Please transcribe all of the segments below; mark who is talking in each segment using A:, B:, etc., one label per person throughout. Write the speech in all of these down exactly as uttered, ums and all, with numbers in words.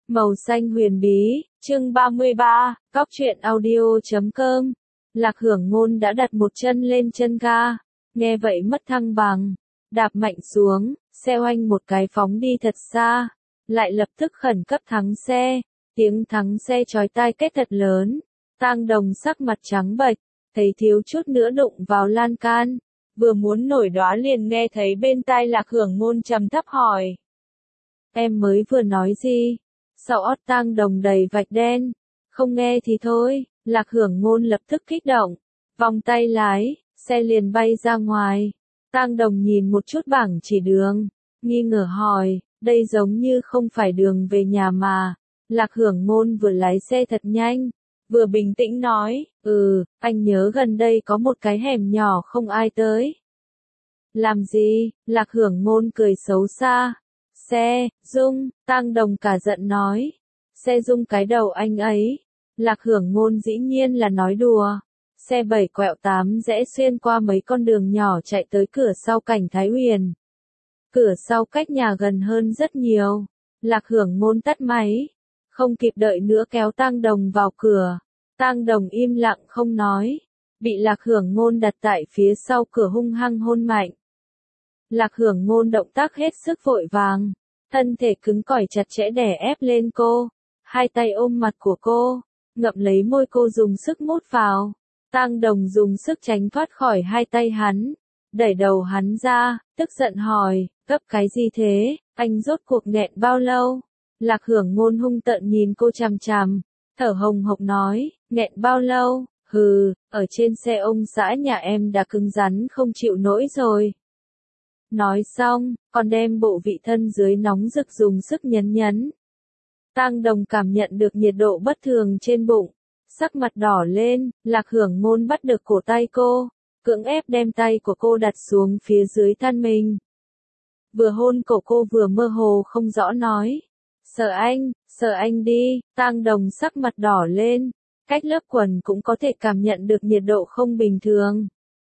A: Màu xanh huyền bí, chương ba mươi ba, cóc truyện audio chấm com. Lạc Hưởng Ngôn đã đặt một chân lên chân ga, nghe vậy mất thăng bằng, đạp mạnh xuống, xe oanh một cái phóng đi thật xa, lại lập tức khẩn cấp thắng xe, tiếng thắng xe chói tai kết thật lớn, Tang Đồng sắc mặt trắng bệch, thấy thiếu chút nữa đụng vào lan can, vừa muốn nổi đoá liền nghe thấy bên tai Lạc Hưởng Ngôn trầm thấp hỏi. Em mới vừa nói gì? Sau ót Tang Đồng đầy vạch đen, không nghe thì thôi, Lạc Hưởng Ngôn lập tức kích động, vòng tay lái, xe liền bay ra ngoài. Tang Đồng nhìn một chút bảng chỉ đường, nghi ngờ hỏi, đây giống như không phải đường về nhà mà. Lạc Hưởng Ngôn vừa lái xe thật nhanh, vừa bình tĩnh nói, ừ, anh nhớ gần đây có một cái hẻm nhỏ không ai tới. Làm gì? Lạc Hưởng Ngôn cười xấu xa. Xe, rung, Tang Đồng cả giận nói. Xe rung cái đầu anh ấy. Lạc Hưởng Ngôn dĩ nhiên là nói đùa. Xe bảy quẹo tám rẽ xuyên qua mấy con đường nhỏ chạy tới cửa sau cảnh Thái Huyền. Cửa sau cách nhà gần hơn rất nhiều. Lạc Hưởng Ngôn tắt máy. Không kịp đợi nữa kéo Tang Đồng vào cửa. Tang Đồng im lặng không nói. Bị Lạc Hưởng Ngôn đặt tại phía sau cửa hung hăng hôn mạnh. Lạc Hưởng Ngôn động tác hết sức vội vàng, thân thể cứng cỏi chặt chẽ đè ép lên cô, hai tay ôm mặt của cô, ngậm lấy môi cô dùng sức mút vào. Tang Đồng dùng sức tránh thoát khỏi hai tay hắn, đẩy đầu hắn ra, tức giận hỏi, gấp cái gì thế, anh rốt cuộc nghẹn bao lâu? Lạc Hưởng Ngôn hung tợn nhìn cô chằm chằm, thở hồng hộc nói, nghẹn bao lâu? Hừ, ở trên xe ông xã nhà em đã cứng rắn không chịu nổi rồi. Nói xong, còn đem bộ vị thân dưới nóng rực dùng sức nhấn nhấn. Tang Đồng cảm nhận được nhiệt độ bất thường trên bụng, sắc mặt đỏ lên, Lạc Hưởng Ngôn bắt được cổ tay cô, cưỡng ép đem tay của cô đặt xuống phía dưới thân mình. Vừa hôn cổ cô vừa mơ hồ không rõ nói, sợ anh, sợ anh đi, Tang Đồng sắc mặt đỏ lên, cách lớp quần cũng có thể cảm nhận được nhiệt độ không bình thường.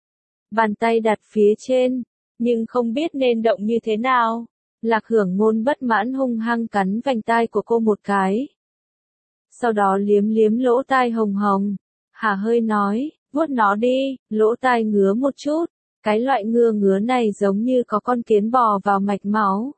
A: Bàn tay đặt phía trên, nhưng không biết nên động như thế nào. Lạc Hưởng Ngôn bất mãn hung hăng cắn vành tai của cô một cái. Sau đó liếm liếm lỗ tai hồng hồng, hả hơi nói, vuốt nó đi, lỗ tai ngứa một chút, cái loại ngứa ngứa này giống như có con kiến bò vào mạch máu.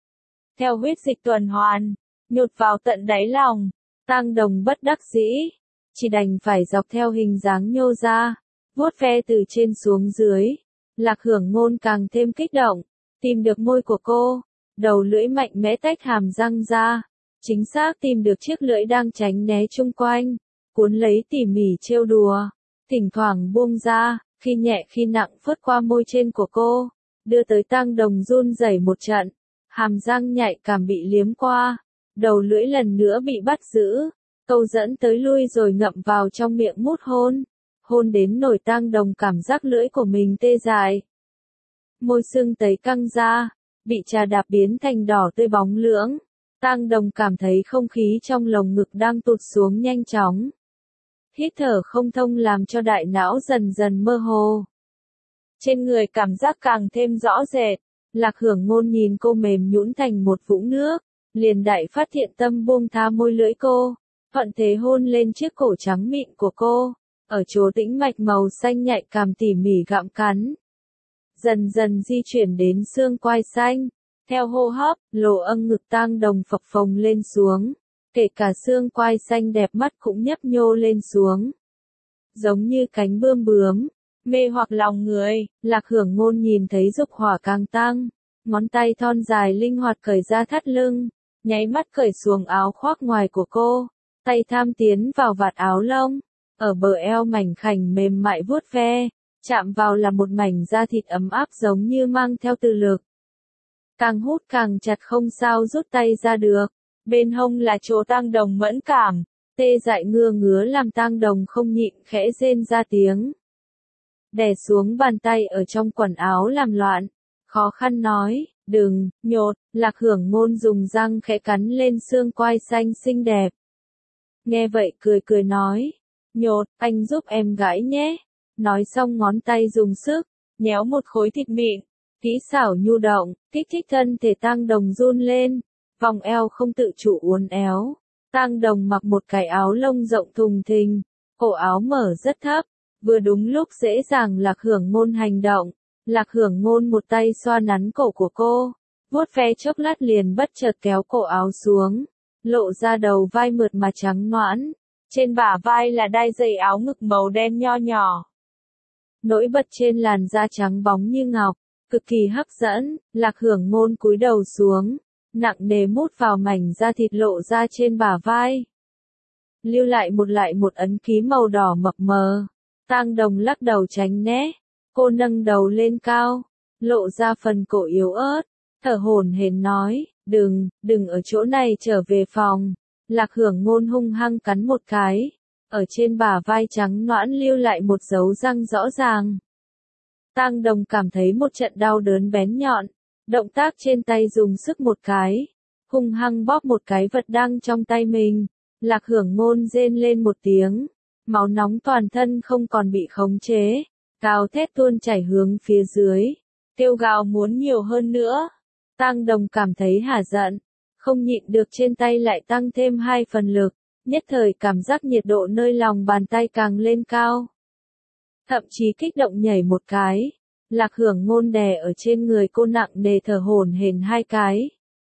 A: Theo huyết dịch tuần hoàn, nhột vào tận đáy lòng, Tang Đồng bất đắc dĩ, chỉ đành phải dọc theo hình dáng nhô ra, vuốt ve từ trên xuống dưới. Lạc Hưởng Ngôn càng thêm kích động, tìm được môi của cô, đầu lưỡi mạnh mẽ tách hàm răng ra, chính xác tìm được chiếc lưỡi đang tránh né chung quanh, cuốn lấy tỉ mỉ trêu đùa, thỉnh thoảng buông ra, khi nhẹ khi nặng phớt qua môi trên của cô, đưa tới Tang Đồng run rẩy một trận, hàm răng nhạy cảm bị liếm qua, đầu lưỡi lần nữa bị bắt giữ, câu dẫn tới lui rồi ngậm vào trong miệng mút hôn. Hôn đến nổi Tang Đồng cảm giác lưỡi của mình tê dại. Môi sưng tấy căng ra, bị trà đạp biến thành đỏ tươi bóng lưỡng. Tang Đồng cảm thấy không khí trong lồng ngực đang tụt xuống nhanh chóng. Hít thở không thông làm cho đại não dần dần mơ hồ. Trên người cảm giác càng thêm rõ rệt. Lạc Hưởng Ngôn nhìn cô mềm nhũn thành một vũng nước, liền đại phát thiện tâm buông tha môi lưỡi cô, thuận thế hôn lên chiếc cổ trắng mịn của cô. Ở chỗ tĩnh mạch màu xanh nhạy cảm tỉ mỉ gặm cắn. Dần dần di chuyển đến xương quai xanh. Theo hô hấp, lỗ âng ngực Tang Đồng phập phồng lên xuống. Kể cả xương quai xanh đẹp mắt cũng nhấp nhô lên xuống. Giống như cánh bươm bướm. Mê hoặc lòng người, Lạc Hưởng Ngôn nhìn thấy dục hỏa càng tăng. Ngón tay thon dài linh hoạt cởi ra thắt lưng. Nháy mắt cởi xuống áo khoác ngoài của cô. Tay tham tiến vào vạt áo lông. Ở bờ eo mảnh khảnh mềm mại vuốt ve, chạm vào là một mảnh da thịt ấm áp giống như mang theo từ lực. Càng hút càng chặt không sao rút tay ra được, bên hông là chỗ Tang Đồng mẫn cảm, tê dại ngứa ngứa làm Tang Đồng không nhịn khẽ rên ra tiếng. Đè xuống bàn tay ở trong quần áo làm loạn, khó khăn nói, đừng, nhột, Lạc Hưởng Ngôn dùng răng khẽ cắn lên xương quai xanh xinh đẹp. Nghe vậy cười cười nói. Nhột, anh giúp em gãi nhé. Nói xong ngón tay dùng sức, nhéo một khối thịt mịn, kỹ xảo nhu động, kích thích thân thể Tang Đồng run lên, vòng eo không tự chủ uốn éo. Tang Đồng mặc một cái áo lông rộng thùng thình, cổ áo mở rất thấp, vừa đúng lúc dễ dàng Lạc Hưởng Ngôn hành động. Lạc Hưởng Ngôn một tay xoa nắn cổ của cô, vuốt ve chốc lát liền bất chợt kéo cổ áo xuống, lộ ra đầu vai mượt mà trắng nõn, trên bả vai là đai dây áo ngực màu đen nho nhỏ. Nổi bật trên làn da trắng bóng như ngọc, cực kỳ hấp dẫn. Lạc Hưởng Ngôn cúi đầu xuống, nặng nề mút vào mảnh da thịt lộ ra trên bả vai, lưu lại một lại một ấn ký màu đỏ mập mờ. Tang Đồng lắc đầu tránh né, cô nâng đầu lên cao, lộ ra phần cổ yếu ớt, thở hổn hển nói, đừng, đừng ở chỗ này, trở về phòng. Lạc Hưởng Ngôn hung hăng cắn một cái, ở trên bả vai trắng nõn lưu lại một dấu răng rõ ràng. Tang Đồng cảm thấy một trận đau đớn bén nhọn, động tác trên tay dùng sức một cái, hung hăng bóp một cái vật đang trong tay mình. Lạc Hưởng Ngôn rên lên một tiếng, máu nóng toàn thân không còn bị khống chế, gào thét tuôn chảy hướng phía dưới, kêu gào muốn nhiều hơn nữa. Tang Đồng cảm thấy hả giận, không nhịn được trên tay lại tăng thêm hai phần lực, nhất thời cảm giác nhiệt độ nơi lòng bàn tay càng lên cao. Thậm chí kích động nhảy một cái, Lạc Hưởng Ngôn đè ở trên người cô nặng nề thở hổn hển hai cái.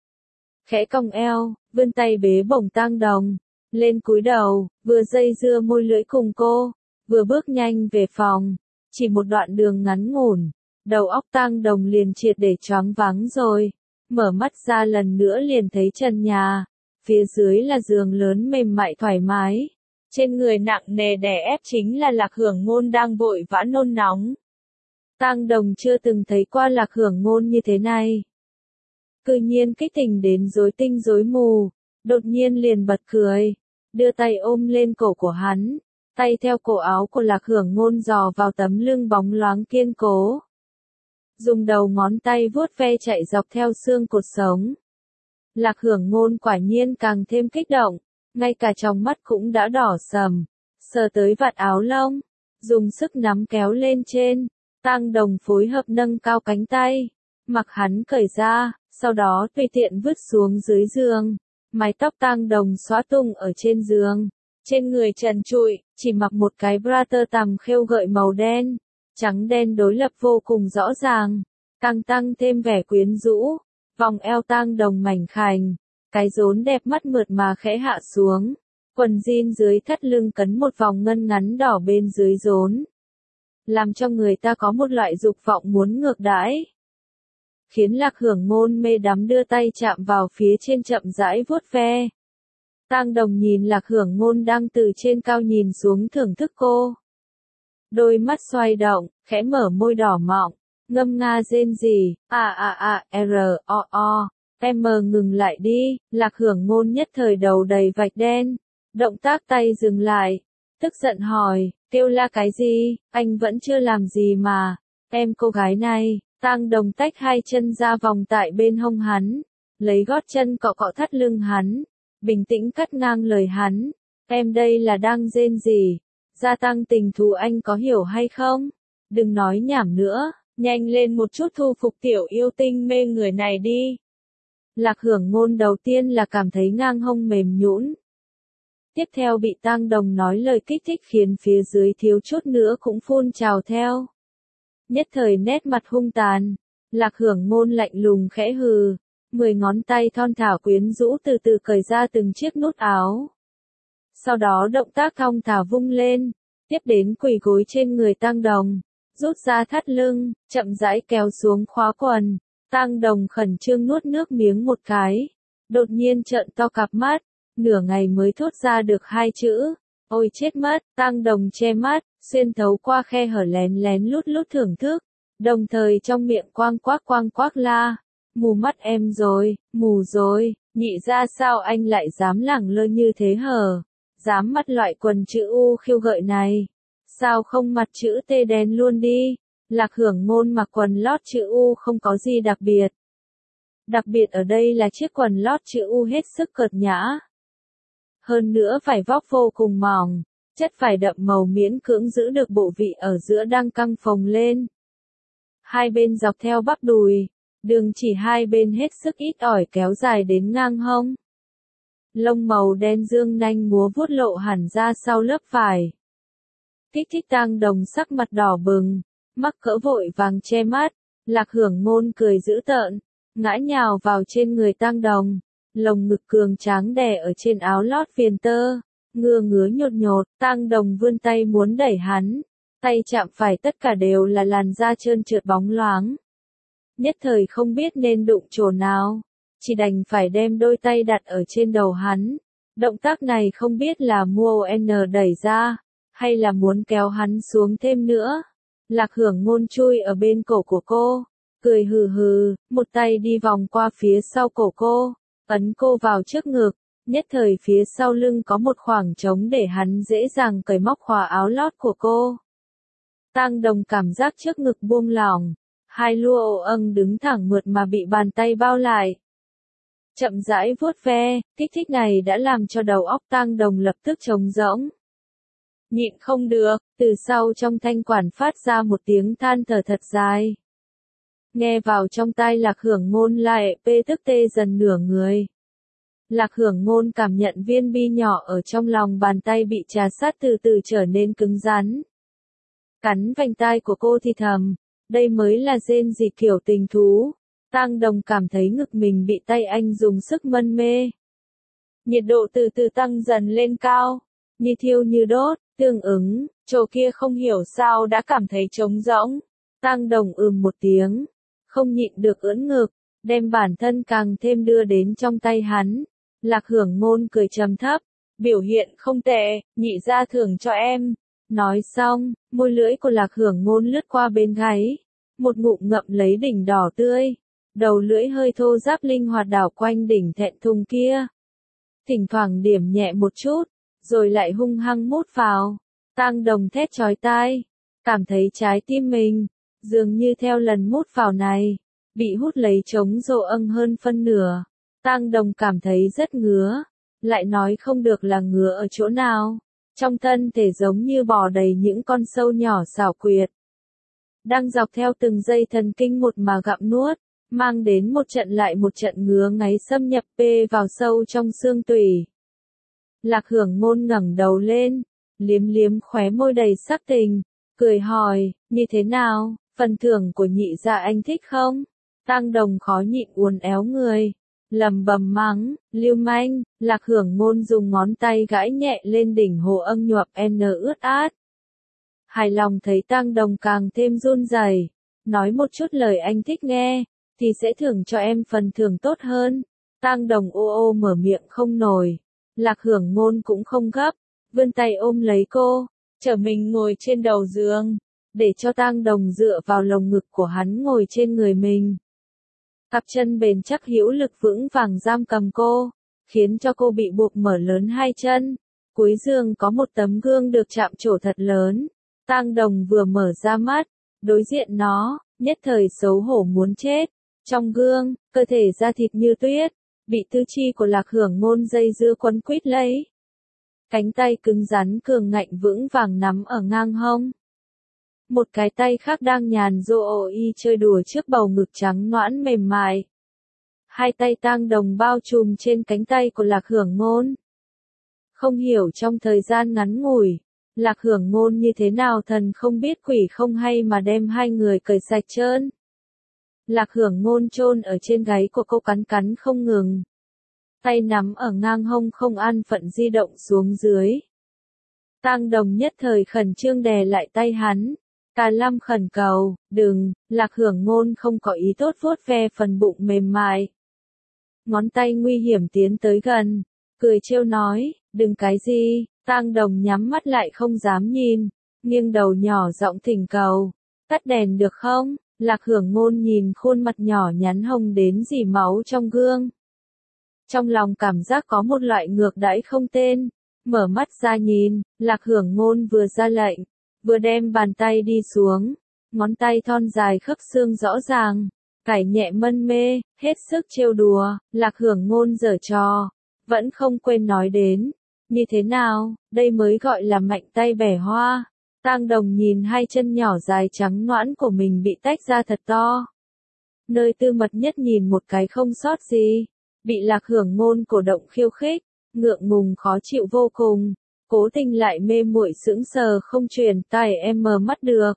A: Khẽ cong eo, vươn tay bế bổng Tang Đồng, lên cúi đầu, vừa dây dưa môi lưỡi cùng cô, vừa bước nhanh về phòng. Chỉ một đoạn đường ngắn ngủn, đầu óc Tang Đồng liền triệt để choáng váng rồi. Mở mắt ra lần nữa liền thấy trần nhà, phía dưới là giường lớn mềm mại thoải mái, trên người nặng nề đè ép chính là Lạc Hưởng Ngôn đang vội vã nôn nóng. Tang Đồng chưa từng thấy qua Lạc Hưởng Ngôn như thế này. Cư nhiên kích tình đến rối tinh rối mù, đột nhiên liền bật cười, đưa tay ôm lên cổ của hắn, tay theo cổ áo của Lạc Hưởng Ngôn dò vào tấm lưng bóng loáng kiên cố. Dùng đầu ngón tay vuốt ve chạy dọc theo xương cột sống. Lạc Hưởng Ngôn quả nhiên càng thêm kích động, ngay cả trong mắt cũng đã đỏ sầm, sờ tới vạt áo lông, dùng sức nắm kéo lên trên. Tang Đồng phối hợp nâng cao cánh tay, mặc hắn cởi ra, sau đó tùy tiện vứt xuống dưới giường. Mái tóc Tang Đồng xõa tung ở trên giường, trên người trần trụi, chỉ mặc một cái bra tơ tằm khêu gợi màu đen, trắng đen đối lập vô cùng rõ ràng, càng tăng thêm vẻ quyến rũ. Vòng eo Tang Đồng mảnh khảnh, cái rốn đẹp mắt mượt mà khẽ hạ xuống, quần jean dưới thắt lưng cấn một vòng ngân ngắn đỏ bên dưới rốn, làm cho người ta có một loại dục vọng muốn ngược đãi. Khiến Lạc Hưởng Ngôn mê đắm đưa tay chạm vào phía trên chậm rãi vuốt ve. Tang Đồng nhìn Lạc Hưởng Ngôn đang từ trên cao nhìn xuống thưởng thức cô. Đôi mắt xoay động, khẽ mở môi đỏ mọng, ngâm nga rên rỉ, a a a, r, o o, em ngừng lại đi. Lạc Hưởng Ngôn nhất thời đầu đầy vạch đen, động tác tay dừng lại, tức giận hỏi, kêu la cái gì, anh vẫn chưa làm gì mà, em cô gái này. Tang Đồng tách hai chân ra vòng tại bên hông hắn, lấy gót chân cọ cọ thắt lưng hắn, bình tĩnh cắt ngang lời hắn, em đây là đang rên rỉ, gia tăng tình thù anh có hiểu hay không? Đừng nói nhảm nữa, nhanh lên một chút thu phục tiểu yêu tinh mê người này đi. Lạc Hưởng Ngôn đầu tiên là cảm thấy ngang hông mềm nhũn. Tiếp theo bị Tang Đồng nói lời kích thích khiến phía dưới thiếu chút nữa cũng phun trào theo. Nhất thời nét mặt hung tàn, Lạc Hưởng Ngôn lạnh lùng khẽ hừ, mười ngón tay thon thả quyến rũ từ từ cởi ra từng chiếc nút áo. Sau đó động tác thong thả vung lên, tiếp đến quỳ gối trên người Tang Đồng, rút ra thắt lưng, chậm rãi kéo xuống khóa quần. Tang Đồng khẩn trương nuốt nước miếng một cái, đột nhiên trợn to cặp mắt, nửa ngày mới thốt ra được hai chữ, ôi chết mất. Tang Đồng che mắt, xuyên thấu qua khe hở lén lén lút lút thưởng thức, đồng thời trong miệng quang quác quang quác la, mù mắt em rồi, mù rồi, nhị ra sao anh lại dám lẳng lơ như thế hở, dám mặc loại quần chữ U khiêu gợi này, sao không mặc chữ T đen luôn đi. Lạc Hưởng Ngôn mặc quần lót chữ U không có gì đặc biệt. Đặc biệt ở đây là chiếc quần lót chữ U hết sức cợt nhã. Hơn nữa vải vóc vô cùng mỏng, chất vải đậm màu miễn cưỡng giữ được bộ vị ở giữa đang căng phồng lên. Hai bên dọc theo bắp đùi, đường chỉ hai bên hết sức ít ỏi kéo dài đến ngang hông. Lông màu đen dương nanh múa vuốt lộ hẳn ra sau lớp vải. Kích thích Tang Đồng sắc mặt đỏ bừng, mắc cỡ vội vàng che mắt, Lạc Hưởng Ngôn cười dữ tợn, ngã nhào vào trên người Tang Đồng, lồng ngực cường tráng đè ở trên áo lót viền tơ, ngứa ngứa nhột nhột, Tang Đồng vươn tay muốn đẩy hắn, tay chạm phải tất cả đều là làn da trơn trượt bóng loáng. Nhất thời không biết nên đụng chỗ nào, chỉ đành phải đem đôi tay đặt ở trên đầu hắn. Động tác này không biết là mua N đẩy ra, hay là muốn kéo hắn xuống thêm nữa. Lạc Hưởng Ngôn chui ở bên cổ của cô, cười hừ hừ, một tay đi vòng qua phía sau cổ cô, ấn cô vào trước ngực, nhất thời phía sau lưng có một khoảng trống để hắn dễ dàng cởi móc khóa áo lót của cô. Tang Đồng cảm giác trước ngực buông lỏng, hai lua ô âng đứng thẳng mượt mà bị bàn tay bao lại. Chậm rãi vuốt ve, kích thích này đã làm cho đầu óc Tang Đồng lập tức trống rỗng. Nhịn không được, từ sau trong thanh quản phát ra một tiếng than thở thật dài. Nghe vào trong tai Lạc Hưởng Ngôn lại pê tức tê dần nửa người. Lạc Hưởng Ngôn cảm nhận viên bi nhỏ ở trong lòng bàn tay bị trà sát từ từ trở nên cứng rắn. Cắn vành tai của cô thì thầm, đây mới là rên gì kiểu tình thú. Tang Đồng cảm thấy ngực mình bị tay anh dùng sức mân mê. Nhiệt độ từ từ tăng dần lên cao, như thiêu như đốt, tương ứng, chỗ kia không hiểu sao đã cảm thấy trống rỗng. Tang Đồng ừm một tiếng, không nhịn được ưỡn ngực, đem bản thân càng thêm đưa đến trong tay hắn. Lạc Hưởng Ngôn cười trầm thấp, biểu hiện không tệ, nhị gia thưởng cho em. Nói xong, môi lưỡi của Lạc Hưởng Ngôn lướt qua bên gáy, một ngụm ngậm lấy đỉnh đỏ tươi, đầu lưỡi hơi thô ráp linh hoạt đảo quanh đỉnh thẹn thùng kia. Thỉnh thoảng điểm nhẹ một chút, rồi lại hung hăng mút vào. Tang Đồng thét chói tai, cảm thấy trái tim mình, dường như theo lần mút vào này, bị hút lấy trống rô âng hơn phân nửa. Tang Đồng cảm thấy rất ngứa, lại nói không được là ngứa ở chỗ nào. Trong thân thể giống như bò đầy những con sâu nhỏ xảo quyệt, đang dọc theo từng dây thần kinh một mà gặm nuốt, mang đến một trận lại một trận ngứa ngáy xâm nhập pê vào sâu trong xương tủy. Lạc Hưởng Ngôn ngẩng đầu lên, liếm liếm khóe môi đầy sắc tình, cười hỏi, như thế nào, phần thưởng của nhị gia anh thích không? Tang Đồng khó nhịn uốn éo người, lầm bầm mắng, lưu manh. Lạc Hưởng Ngôn dùng ngón tay gãi nhẹ lên đỉnh hồ âng nhuộm n ướt át. Hài lòng thấy Tang Đồng càng thêm run rẩy, nói một chút lời anh thích nghe, thì sẽ thưởng cho em phần thưởng tốt hơn. Tang Đồng ô ô mở miệng không nổi. Lạc Hưởng Ngôn cũng không gấp, vươn tay ôm lấy cô, trở mình ngồi trên đầu giường, để cho Tang Đồng dựa vào lồng ngực của hắn ngồi trên người mình. Cặp chân bền chắc hữu lực vững vàng giam cầm cô, khiến cho cô bị buộc mở lớn hai chân. Cuối giường có một tấm gương được chạm trổ thật lớn. Tang Đồng vừa mở ra mắt, đối diện nó, nhất thời xấu hổ muốn chết. Trong gương, cơ thể da thịt như tuyết, bị tư chi của Lạc Hưởng Ngôn dây dưa quấn quýt lấy. Cánh tay cứng rắn cường ngạnh vững vàng nắm ở ngang hông. Một cái tay khác đang nhàn rô y chơi đùa trước bầu ngực trắng nõn mềm mại. Hai tay Tang Đồng bao trùm trên cánh tay của Lạc Hưởng Ngôn. Không hiểu trong thời gian ngắn ngủi, Lạc Hưởng Ngôn như thế nào thần không biết quỷ không hay mà đem hai người cởi sạch trơn. Lạc Hưởng Ngôn chôn ở trên gáy của cô cắn cắn không ngừng. Tay nắm ở ngang hông không an phận di động xuống dưới. Tang Đồng nhất thời khẩn trương đè lại tay hắn. Cả Lâm khẩn cầu, đừng. Lạc Hưởng Ngôn không có ý tốt vuốt ve phần bụng mềm mại. Ngón tay nguy hiểm tiến tới gần, cười trêu nói, đừng cái gì. Tang Đồng nhắm mắt lại không dám nhìn, nghiêng đầu nhỏ giọng thỉnh cầu, tắt đèn được không? Lạc Hưởng Ngôn nhìn khuôn mặt nhỏ nhắn hồng đến dỉ máu trong gương. Trong lòng cảm giác có một loại ngược đãi không tên, mở mắt ra nhìn, Lạc Hưởng Ngôn vừa ra lệnh, vừa đem bàn tay đi xuống, ngón tay thon dài khớp xương rõ ràng, cải nhẹ mân mê, hết sức trêu đùa. Lạc Hưởng Ngôn giở trò, vẫn không quên nói đến, như thế nào, đây mới gọi là mạnh tay bẻ hoa. Tang Đồng nhìn hai chân nhỏ dài trắng nõn của mình bị tách ra thật to. nơi tư mật nhất nhìn một cái không sót gì. Bị Lạc Hưởng Ngôn cổ động khiêu khích, ngượng ngùng khó chịu vô cùng, Cố Tình lại mê muội sững sờ không chuyển tay em mờ mắt được.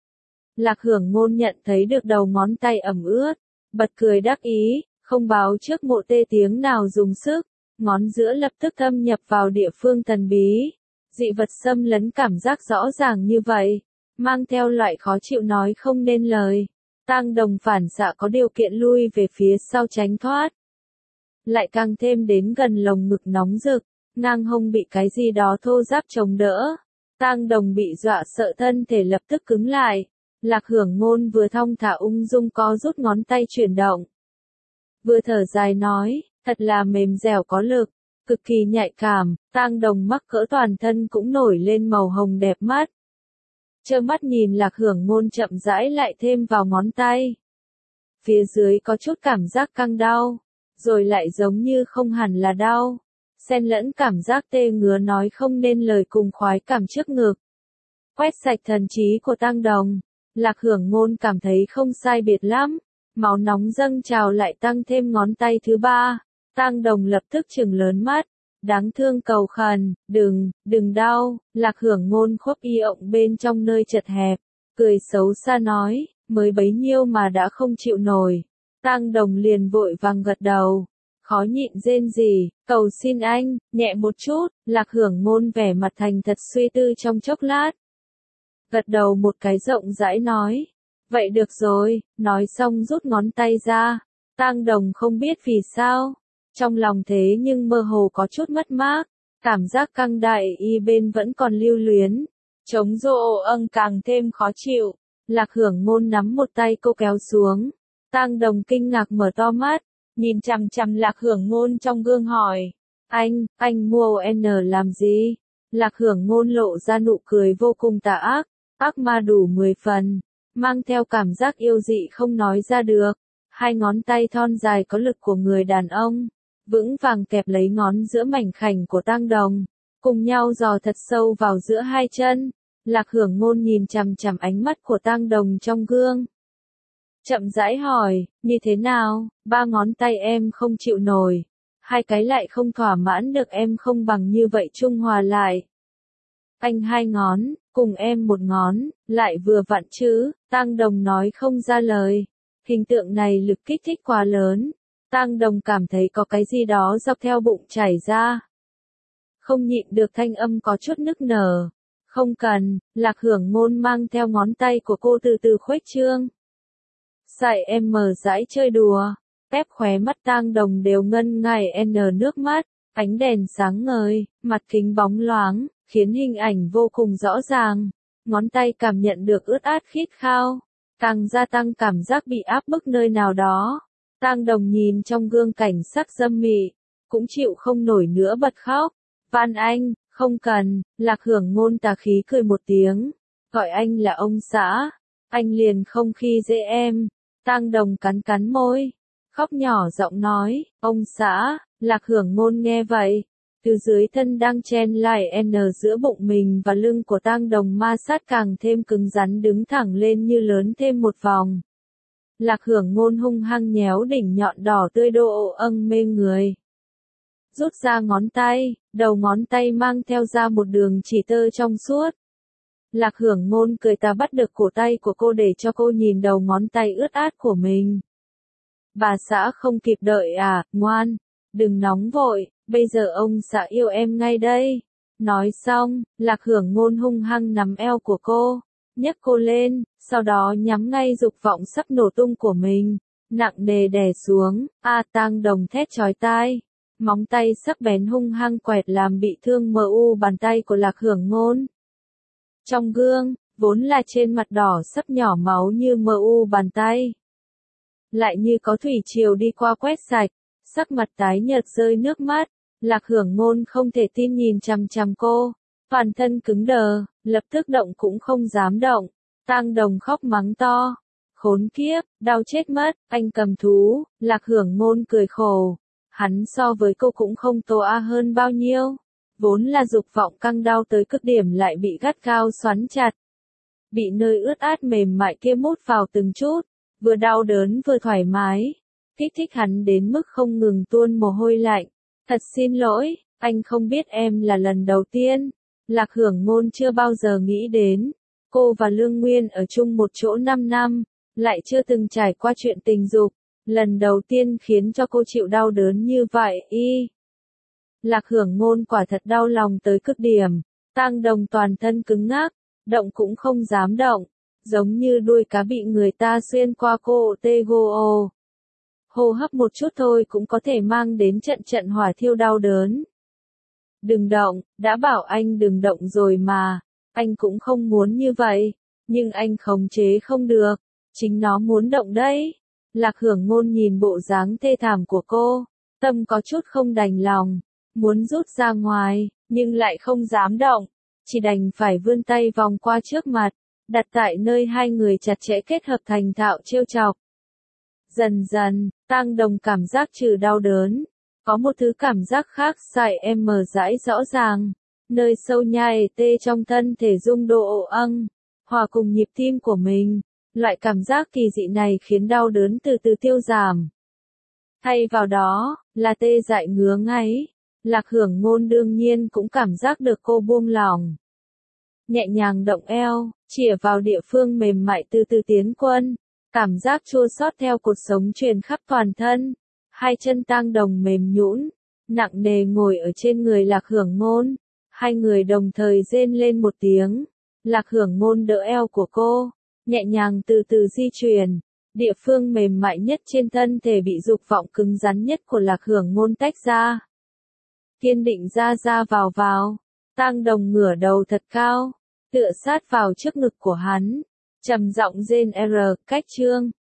A: Lạc Hưởng Ngôn nhận thấy được đầu ngón tay ẩm ướt, bật cười đắc ý, không báo trước Mộ Tê tiếng nào dùng sức, ngón giữa lập tức thâm nhập vào địa phương thần bí. Dị vật xâm lấn cảm giác rõ ràng như vậy, mang theo loại khó chịu nói không nên lời. Tang Đồng phản xạ có điều kiện lui về phía sau tránh thoát. Lại càng thêm đến gần lồng ngực nóng rực, ngang hông bị cái gì đó thô ráp chống đỡ. Tang Đồng bị dọa sợ thân thể lập tức cứng lại. Lạc Hưởng Ngôn vừa thong thả ung dung có rút ngón tay chuyển động. Vừa thở dài nói, thật là mềm dẻo có lực, cực kỳ nhạy cảm. Tang Đồng mắc cỡ toàn thân cũng nổi lên màu hồng đẹp mắt. Trơ mắt nhìn Lạc Hưởng Ngôn chậm rãi lại thêm vào ngón tay. Phía dưới có chút cảm giác căng đau, rồi lại giống như không hẳn là đau, xen lẫn cảm giác tê ngứa nói không nên lời cùng khoái cảm trước ngực. Quét sạch thần trí của Tang Đồng, Lạc Hưởng Ngôn cảm thấy không sai biệt lắm, máu nóng dâng trào lại tăng thêm ngón tay thứ ba. Tang Đồng lập tức trừng lớn mắt, đáng thương cầu khẩn, đừng, đừng đau. Lạc Hưởng Ngôn khuất y ộng bên trong nơi chật hẹp, cười xấu xa nói, mới bấy nhiêu mà đã không chịu nổi. Tang Đồng liền vội vàng gật đầu, khó nhịn rên rỉ, cầu xin anh, nhẹ một chút. Lạc Hưởng Ngôn vẻ mặt thành thật suy tư trong chốc lát, gật đầu một cái rộng rãi nói, vậy được rồi. Nói xong rút ngón tay ra. Tang Đồng không biết vì sao, trong lòng thế nhưng mơ hồ có chút mất mát, cảm giác căng đại y bên vẫn còn lưu luyến, chống rô âng càng thêm khó chịu. Lạc Hưởng Ngôn nắm một tay cô kéo xuống. Tang Đồng kinh ngạc mở to mắt, nhìn chằm chằm Lạc Hưởng Ngôn trong gương hỏi, anh, anh mua N làm gì? Lạc Hưởng Ngôn lộ ra nụ cười vô cùng tà ác, ác ma đủ mười phần, mang theo cảm giác yêu dị không nói ra được. Hai ngón tay thon dài có lực của người đàn ông, vững vàng kẹp lấy ngón giữa mảnh khảnh của Tang Đồng, cùng nhau dò thật sâu vào giữa hai chân. Lạc Hưởng Ngôn nhìn chằm chằm ánh mắt của Tang Đồng trong gương, chậm rãi hỏi, như thế nào, ba ngón tay em không chịu nổi, hai cái lại không thỏa mãn được em không bằng như vậy trung hòa lại. Anh hai ngón, cùng em một ngón, lại vừa vặn chứ. Tang Đồng nói không ra lời, hình tượng này lực kích thích quá lớn. Tang Đồng cảm thấy có cái gì đó dọc theo bụng chảy ra, không nhịn được thanh âm có chút nức nở. Không cần. Lạc Hưởng Ngôn mang theo ngón tay của cô từ từ khuếch trương. Dạy em mở rãi chơi đùa, ép khóe mắt Tang Đồng đều ngân ngài n nước mắt, ánh đèn sáng ngời, mặt kính bóng loáng, khiến hình ảnh vô cùng rõ ràng. Ngón tay cảm nhận được ướt át khít khao, càng gia tăng cảm giác bị áp bức nơi nào đó. Tang Đồng nhìn trong gương cảnh sắc dâm mị, cũng chịu không nổi nữa bật khóc. Van anh, không cần. Lạc Hưởng Ngôn tà khí cười một tiếng, gọi anh là ông xã, anh liền không khi dễ em. Tang Đồng cắn cắn môi, khóc nhỏ giọng nói, ông xã. Lạc Hưởng Ngôn nghe vậy, từ dưới thân đang chen lại n giữa bụng mình và lưng của Tang Đồng ma sát càng thêm cứng rắn đứng thẳng lên như lớn thêm một vòng. Lạc Hưởng Ngôn hung hăng nhéo đỉnh nhọn đỏ tươi độ âng mê người. Rút ra ngón tay, đầu ngón tay mang theo ra một đường chỉ tơ trong suốt. Lạc Hưởng Ngôn cười ta bắt được cổ tay của cô để cho cô nhìn đầu ngón tay ướt át của mình. Bà xã không kịp đợi à, ngoan, đừng nóng vội, bây giờ ông xã yêu em ngay đây. Nói xong, Lạc Hưởng Ngôn hung hăng nắm eo của cô, nhấc cô lên, sau đó nhắm ngay dục vọng sắp nổ tung của mình, nặng nề đè xuống. A Tang Đồng thét chói tai, móng tay sắc bén hung hăng quẹt làm bị thương mờ u bàn tay của Lạc Hưởng Ngôn. Trong gương, vốn là trên mặt đỏ sắp nhỏ máu như mờ u bàn tay, lại như có thủy triều đi qua quét sạch, sắc mặt tái nhợt rơi nước mắt. Lạc Hưởng Ngôn không thể tin nhìn chằm chằm cô, toàn thân cứng đờ, lập tức động cũng không dám động. Tang Đồng khóc mắng to, khốn kiếp, đau chết mất, anh cầm thú. Lạc Hưởng Ngôn cười khổ, hắn so với cô cũng không tô a hơn bao nhiêu, vốn là dục vọng căng đau tới cực điểm lại bị gắt gao xoắn chặt, bị nơi ướt át mềm mại kia mút vào từng chút, vừa đau đớn vừa thoải mái, kích thích hắn đến mức không ngừng tuôn mồ hôi lạnh. Thật xin lỗi, anh không biết em là lần đầu tiên. Lạc Hưởng Ngôn chưa bao giờ nghĩ đến, cô và Lương Nguyên ở chung một chỗ năm năm, lại chưa từng trải qua chuyện tình dục, lần đầu tiên khiến cho cô chịu đau đớn như vậy. Y. Lạc Hưởng Ngôn quả thật đau lòng tới cực điểm, Tang Đồng toàn thân cứng ngắc, động cũng không dám động, giống như đuôi cá bị người ta xuyên qua cô tê gô. Hô hấp một chút thôi cũng có thể mang đến trận trận hỏa thiêu đau đớn. Đừng động, đã bảo anh đừng động rồi mà, anh cũng không muốn như vậy, nhưng anh khống chế không được, chính nó muốn động đấy. Lạc Hưởng Ngôn nhìn bộ dáng thê thảm của cô, tâm có chút không đành lòng, muốn rút ra ngoài, nhưng lại không dám động, chỉ đành phải vươn tay vòng qua trước mặt, đặt tại nơi hai người chặt chẽ kết hợp thành thạo trêu chọc. Dần dần, Tang Đồng cảm giác trừ đau đớn, có một thứ cảm giác khác sai em mờ rãi rõ ràng, nơi sâu nhai tê trong thân thể rung độ ồ ăng, hòa cùng nhịp tim của mình, loại cảm giác kỳ dị này khiến đau đớn từ từ tiêu giảm. Thay vào đó, là tê dại ngứa ngáy, Lạc Hưởng Ngôn đương nhiên cũng cảm giác được cô buông lỏng. Nhẹ nhàng động eo, chĩa vào địa phương mềm mại từ từ tiến quân, cảm giác chua xót theo cột sống truyền khắp toàn thân. Hai chân Tang Đồng mềm nhũn, nặng nề ngồi ở trên người Lạc Hưởng Ngôn, hai người đồng thời rên lên một tiếng. Lạc Hưởng Ngôn đỡ eo của cô, nhẹ nhàng từ từ di chuyển, địa phương mềm mại nhất trên thân thể bị dục vọng cứng rắn nhất của Lạc Hưởng Ngôn tách ra. Kiên định ra ra vào vào, Tang Đồng ngửa đầu thật cao, tựa sát vào trước ngực của hắn, trầm giọng rên r, cách chương.